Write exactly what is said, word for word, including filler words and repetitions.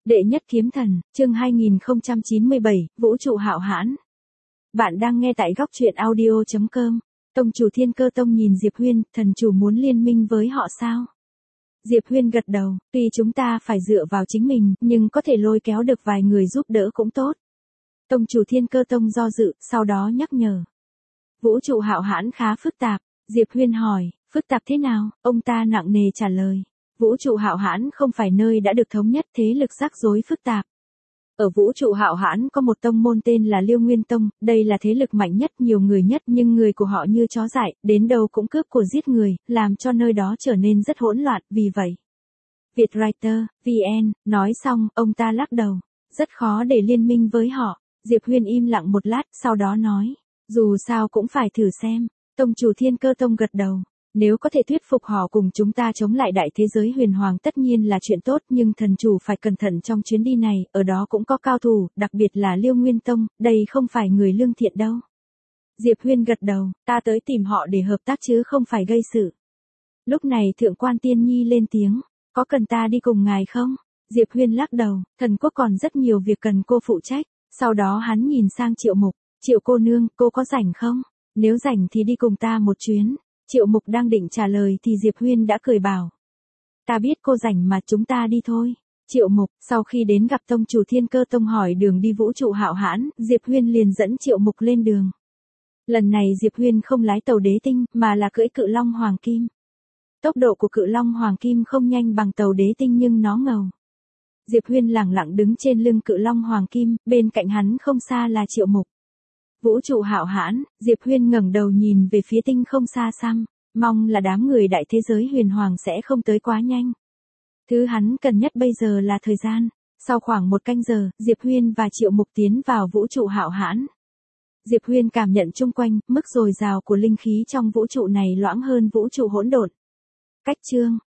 Đệ nhất kiếm thần, chương hai nghìn không trăm chín mươi bảy, Vũ trụ hạo hãn. Bạn đang nghe tại góc truyện audio chấm com. Tông chủ Thiên Cơ Tông nhìn Diệp Huyên, thần chủ muốn liên minh với họ sao? Diệp Huyên gật đầu, tuy chúng ta phải dựa vào chính mình, nhưng có thể lôi kéo được vài người giúp đỡ cũng tốt. Tông chủ Thiên Cơ Tông do dự, sau đó nhắc nhở. Vũ trụ hạo hãn khá phức tạp, Diệp Huyên hỏi, phức tạp thế nào? Ông ta nặng nề trả lời. Vũ trụ hạo hãn không phải nơi đã được thống nhất, thế lực rắc rối phức tạp. Ở vũ trụ hạo hãn có một tông môn tên là Liêu Nguyên Tông, đây là thế lực mạnh nhất, nhiều người nhất, nhưng người của họ như chó dại, đến đâu cũng cướp của giết người, làm cho nơi đó trở nên rất hỗn loạn, vì vậy. Vietwriter, vê en, nói xong, ông ta lắc đầu. Rất khó để liên minh với họ. Diệp Huyên im lặng một lát, sau đó nói. Dù sao cũng phải thử xem. Tông chủ Thiên Cơ Tông gật đầu. Nếu có thể thuyết phục họ cùng chúng ta chống lại đại thế giới huyền hoàng tất nhiên là chuyện tốt, nhưng thần chủ phải cẩn thận trong chuyến đi này, ở đó cũng có cao thủ, đặc biệt là Liêu Nguyên Tông, đây không phải người lương thiện đâu. Diệp Huyên gật đầu, ta tới tìm họ để hợp tác chứ không phải gây sự. Lúc này Thượng quan Tiên Nhi lên tiếng, có cần ta đi cùng ngài không? Diệp Huyên lắc đầu, thần quốc còn rất nhiều việc cần cô phụ trách. Sau đó hắn nhìn sang Triệu Mục, Triệu cô nương, cô có rảnh không? Nếu rảnh thì đi cùng ta một chuyến. Triệu Mục đang định trả lời thì Diệp Huyên đã cười bảo. Ta biết cô rảnh mà, chúng ta đi thôi. Triệu Mục, sau khi đến gặp tông chủ Thiên Cơ Tông hỏi đường đi vũ trụ hạo hãn, Diệp Huyên liền dẫn Triệu Mục lên đường. Lần này Diệp Huyên không lái tàu đế tinh, mà là cưỡi cự long hoàng kim. Tốc độ của cự long hoàng kim không nhanh bằng tàu đế tinh nhưng nó ngầu. Diệp Huyên lẳng lặng đứng trên lưng cự long hoàng kim, bên cạnh hắn không xa là Triệu Mục. Vũ trụ hạo hãn, Diệp Huyên ngẩng đầu nhìn về phía tinh không xa xăm, mong là đám người đại thế giới huyền hoàng sẽ không tới quá nhanh. Thứ hắn cần nhất bây giờ là thời gian. Sau khoảng một canh giờ, Diệp Huyên và Triệu Mục tiến vào vũ trụ hạo hãn. Diệp Huyên cảm nhận chung quanh, mức dồi dào của linh khí trong vũ trụ này loãng hơn vũ trụ hỗn độn. Cách chương,